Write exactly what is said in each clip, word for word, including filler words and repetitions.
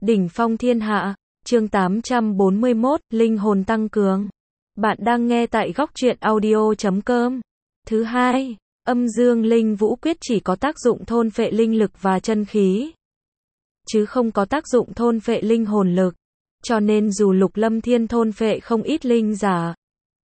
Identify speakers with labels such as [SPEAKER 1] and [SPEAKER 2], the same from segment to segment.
[SPEAKER 1] Đỉnh phong thiên hạ, chương tám trăm bốn mươi mốt, linh hồn tăng cường. Bạn đang nghe tại góc truyện audio chấm com. Thứ hai, âm dương linh vũ quyết chỉ có tác dụng thôn phệ linh lực và chân khí, chứ không có tác dụng thôn phệ linh hồn lực. Cho nên dù Lục Lâm Thiên thôn phệ không ít linh giả,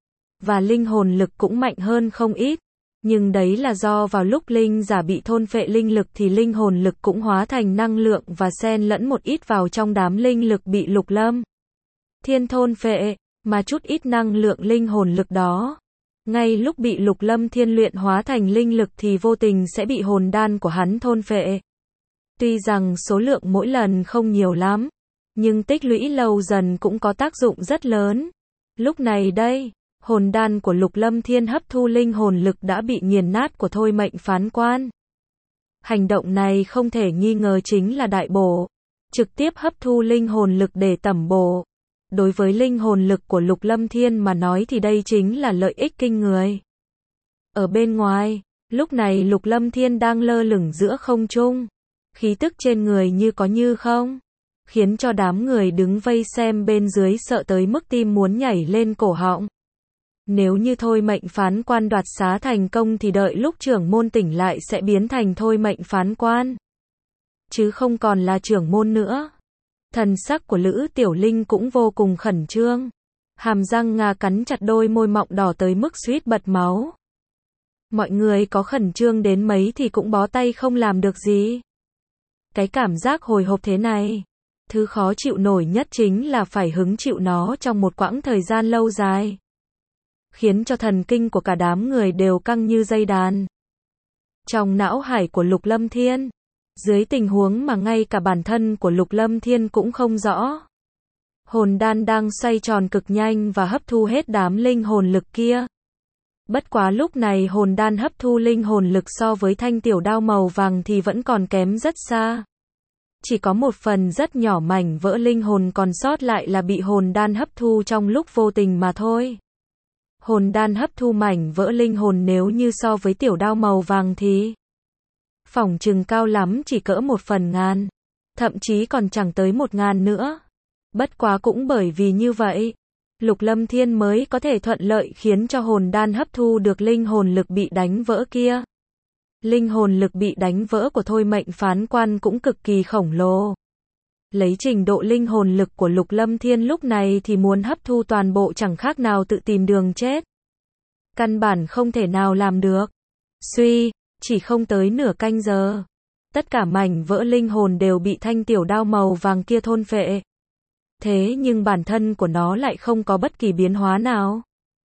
[SPEAKER 1] và linh hồn lực cũng mạnh hơn không ít, nhưng đấy là do vào lúc linh giả bị thôn phệ linh lực thì linh hồn lực cũng hóa thành năng lượng và xen lẫn một ít vào trong đám linh lực bị Lục Lâm Thiên thôn phệ, mà chút ít năng lượng linh hồn lực đó, ngay lúc bị Lục Lâm Thiên luyện hóa thành linh lực thì vô tình sẽ bị hồn đan của hắn thôn phệ. Tuy rằng số lượng mỗi lần không nhiều lắm, nhưng tích lũy lâu dần cũng có tác dụng rất lớn. Lúc này đây, hồn đan của Lục Lâm Thiên hấp thu linh hồn lực đã bị nghiền nát của thôi mệnh phán quan. Hành động này không thể nghi ngờ chính là đại bổ, trực tiếp hấp thu linh hồn lực để tẩm bổ. Đối với linh hồn lực của Lục Lâm Thiên mà nói thì đây chính là lợi ích kinh người. Ở bên ngoài, lúc này Lục Lâm Thiên đang lơ lửng giữa không trung, khí tức trên người như có như không, khiến cho đám người đứng vây xem bên dưới sợ tới mức tim muốn nhảy lên cổ họng. Nếu như thôi mệnh phán quan đoạt xá thành công thì đợi lúc trưởng môn tỉnh lại sẽ biến thành thôi mệnh phán quan, chứ không còn là trưởng môn nữa. Thần sắc của Lữ Tiểu Linh cũng vô cùng khẩn trương, hàm răng ngà cắn chặt đôi môi mọng đỏ tới mức suýt bật máu. Mọi người có khẩn trương đến mấy thì cũng bó tay không làm được gì. Cái cảm giác hồi hộp thế này, thứ khó chịu nổi nhất chính là phải hứng chịu nó trong một quãng thời gian lâu dài, khiến cho thần kinh của cả đám người đều căng như dây đàn. Trong não hải của Lục Lâm Thiên, dưới tình huống mà ngay cả bản thân của Lục Lâm Thiên cũng không rõ, hồn đan đang xoay tròn cực nhanh và hấp thu hết đám linh hồn lực kia. Bất quá lúc này hồn đan hấp thu linh hồn lực so với thanh tiểu đao màu vàng thì vẫn còn kém rất xa. Chỉ có một phần rất nhỏ mảnh vỡ linh hồn còn sót lại là bị hồn đan hấp thu trong lúc vô tình mà thôi. Hồn đan hấp thu mảnh vỡ linh hồn nếu như so với tiểu đao màu vàng thì phỏng chừng cao lắm chỉ cỡ một phần ngàn, thậm chí còn chẳng tới một ngàn nữa. Bất quá cũng bởi vì như vậy, Lục Lâm Thiên mới có thể thuận lợi khiến cho hồn đan hấp thu được linh hồn lực bị đánh vỡ kia. Linh hồn lực bị đánh vỡ của thôi mệnh phán quan cũng cực kỳ khổng lồ. Lấy trình độ linh hồn lực của Lục Lâm Thiên lúc này thì muốn hấp thu toàn bộ chẳng khác nào tự tìm đường chết. Căn bản không thể nào làm được. Suy, chỉ không tới nửa canh giờ, tất cả mảnh vỡ linh hồn đều bị thanh tiểu đao màu vàng kia thôn phệ. Thế nhưng bản thân của nó lại không có bất kỳ biến hóa nào.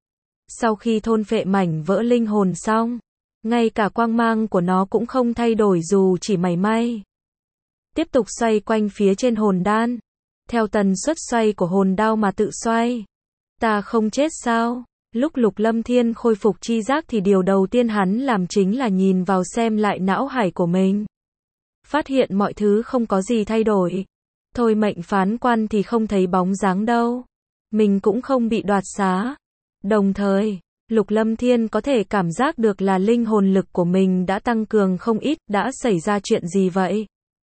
[SPEAKER 1] Sau khi thôn phệ mảnh vỡ linh hồn xong, ngay cả quang mang của nó cũng không thay đổi dù chỉ mảy may. Tiếp tục xoay quanh phía trên hồn đan, theo tần suất xoay của hồn đao mà tự xoay. Ta không chết sao? Lúc Lục Lâm Thiên khôi phục chi giác thì điều đầu tiên hắn làm chính là nhìn vào xem lại não hải của mình. Phát hiện mọi thứ không có gì thay đổi. Thôi mệnh phán quan thì không thấy bóng dáng đâu. Mình cũng không bị đoạt xá. Đồng thời, Lục Lâm Thiên có thể cảm giác được là linh hồn lực của mình đã tăng cường không ít. Đã xảy ra chuyện gì vậy?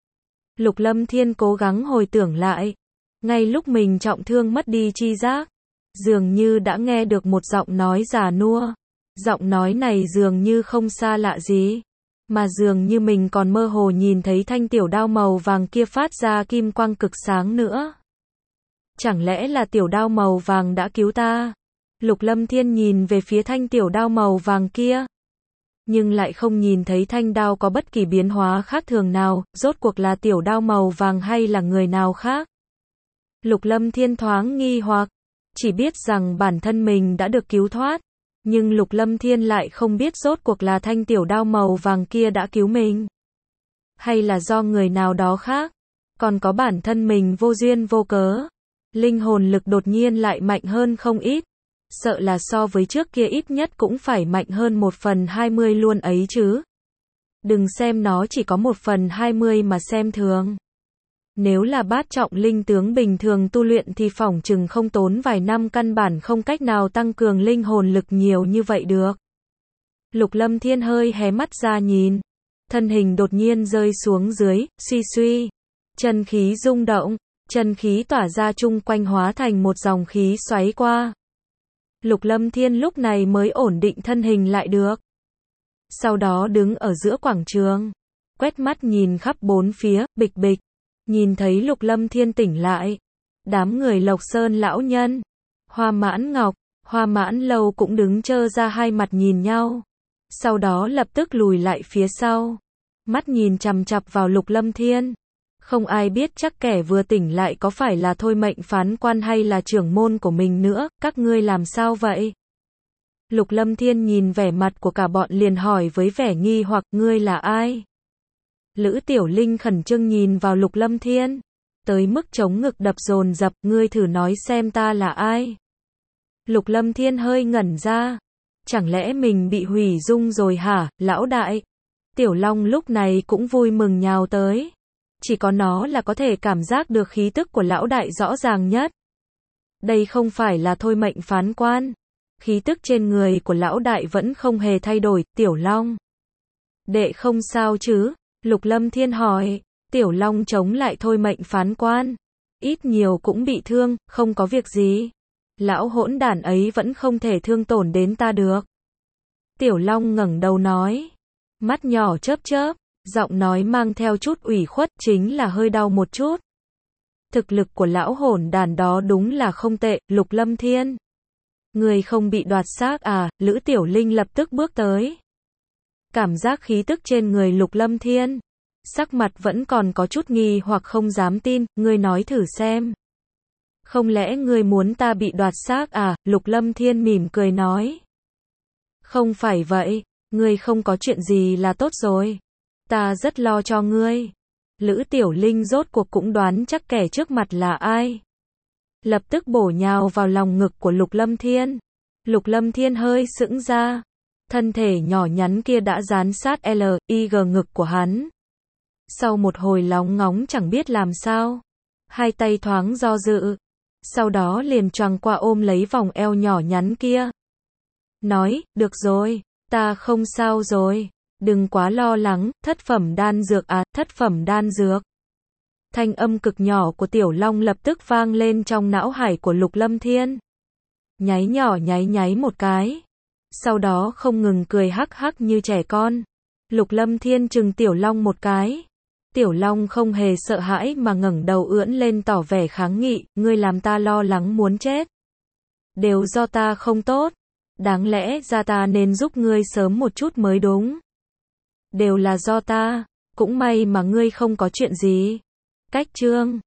[SPEAKER 1] Lục Lâm Thiên cố gắng hồi tưởng lại. Ngay lúc mình trọng thương mất đi chi giác, dường như đã nghe được một giọng nói già nua. Giọng nói này dường như không xa lạ gì, mà dường như mình còn mơ hồ nhìn thấy thanh tiểu đao màu vàng kia phát ra kim quang cực sáng nữa. Chẳng lẽ là tiểu đao màu vàng đã cứu ta? Lục Lâm Thiên nhìn về phía thanh tiểu đao màu vàng kia, nhưng lại không nhìn thấy thanh đao có bất kỳ biến hóa khác thường nào. Rốt cuộc là tiểu đao màu vàng hay là người nào khác? Lục Lâm Thiên thoáng nghi hoặc, chỉ biết rằng bản thân mình đã được cứu thoát, nhưng Lục Lâm Thiên lại không biết rốt cuộc là thanh tiểu đao màu vàng kia đã cứu mình, hay là do người nào đó khác. Còn có bản thân mình vô duyên vô cớ, linh hồn lực đột nhiên lại mạnh hơn không ít, sợ là so với trước kia ít nhất cũng phải mạnh hơn một phần hai mươi luôn ấy chứ. Đừng xem nó chỉ có một phần hai mươi mà xem thường. Nếu là bát trọng linh tướng bình thường tu luyện thì phỏng chừng không tốn vài năm căn bản không cách nào tăng cường linh hồn lực nhiều như vậy được. Lục Lâm Thiên hơi hé mắt ra nhìn, thân hình đột nhiên rơi xuống dưới, suy suy, chân khí rung động, chân khí tỏa ra chung quanh hóa thành một dòng khí xoáy qua. Lục Lâm Thiên lúc này mới ổn định thân hình lại được. Sau đó đứng ở giữa quảng trường, quét mắt nhìn khắp bốn phía, bịch bịch, nhìn thấy Lục Lâm Thiên tỉnh lại. Đám người Lộc Sơn lão nhân, Hoa Mãn Ngọc, Hoa Mãn Lâu cũng đứng trơ ra hai mặt nhìn nhau. Sau đó lập tức lùi lại phía sau, mắt nhìn chằm chằm vào Lục Lâm Thiên. Không ai biết chắc kẻ vừa tỉnh lại có phải là Thôi Mệnh phán quan hay là trưởng môn của mình nữa, các ngươi làm sao vậy? Lục Lâm Thiên nhìn vẻ mặt của cả bọn liền hỏi với vẻ nghi hoặc, ngươi là ai? Lữ Tiểu Linh khẩn trương nhìn vào Lục Lâm Thiên, tới mức chống ngực đập dồn dập, ngươi thử nói xem ta là ai? Lục Lâm Thiên hơi ngẩn ra, chẳng lẽ mình bị hủy dung rồi hả, lão đại? Tiểu Long lúc này cũng vui mừng nhào tới. Chỉ có nó là có thể cảm giác được khí tức của lão đại rõ ràng nhất. Đây không phải là Thôi Mệnh phán quan. Khí tức trên người của lão đại vẫn không hề thay đổi, Tiểu Long. Đệ không sao chứ? Lục Lâm Thiên hỏi. Tiểu Long chống lại Thôi Mệnh phán quan. Ít nhiều cũng bị thương, không có việc gì. Lão hỗn đản ấy vẫn không thể thương tổn đến ta được. Tiểu Long ngẩng đầu nói. Mắt nhỏ chớp chớp, giọng nói mang theo chút ủy khuất, chính là hơi đau một chút. Thực lực của lão hỗn đản đó đúng là không tệ, Lục Lâm Thiên. Người không bị đoạt xác à? Lữ Tiểu Linh lập tức bước tới. Cảm giác khí tức trên người Lục Lâm Thiên. Sắc mặt vẫn còn có chút nghi hoặc không dám tin, ngươi nói thử xem. Không lẽ ngươi muốn ta bị đoạt xác à? Lục Lâm Thiên mỉm cười nói. Không phải vậy, ngươi không có chuyện gì là tốt rồi. Ta rất lo cho ngươi. Lữ Tiểu Linh rốt cuộc cũng đoán chắc kẻ trước mặt là ai. Lập tức bổ nhào vào lòng ngực của Lục Lâm Thiên. Lục Lâm Thiên hơi sững ra. Thân thể nhỏ nhắn kia đã dán sát L I G ngực của hắn. Sau một hồi lóng ngóng chẳng biết làm sao, hai tay thoáng do dự, sau đó liền choàng qua ôm lấy vòng eo nhỏ nhắn kia. Nói, được rồi, ta không sao rồi, đừng quá lo lắng, thất phẩm đan dược à, thất phẩm đan dược. Thanh âm cực nhỏ của Tiểu Long lập tức vang lên trong não hải của Lục Lâm Thiên. Nháy nhỏ nháy nháy một cái. Sau đó không ngừng cười hắc hắc như trẻ con. Lục Lâm Thiên trừng Tiểu Long một cái. Tiểu Long không hề sợ hãi mà ngẩng đầu ưỡn lên tỏ vẻ kháng nghị, ngươi làm ta lo lắng muốn chết. Đều do ta không tốt. Đáng lẽ ra ta nên giúp ngươi sớm một chút mới đúng. Đều là do ta, cũng may mà ngươi không có chuyện gì. Cách chương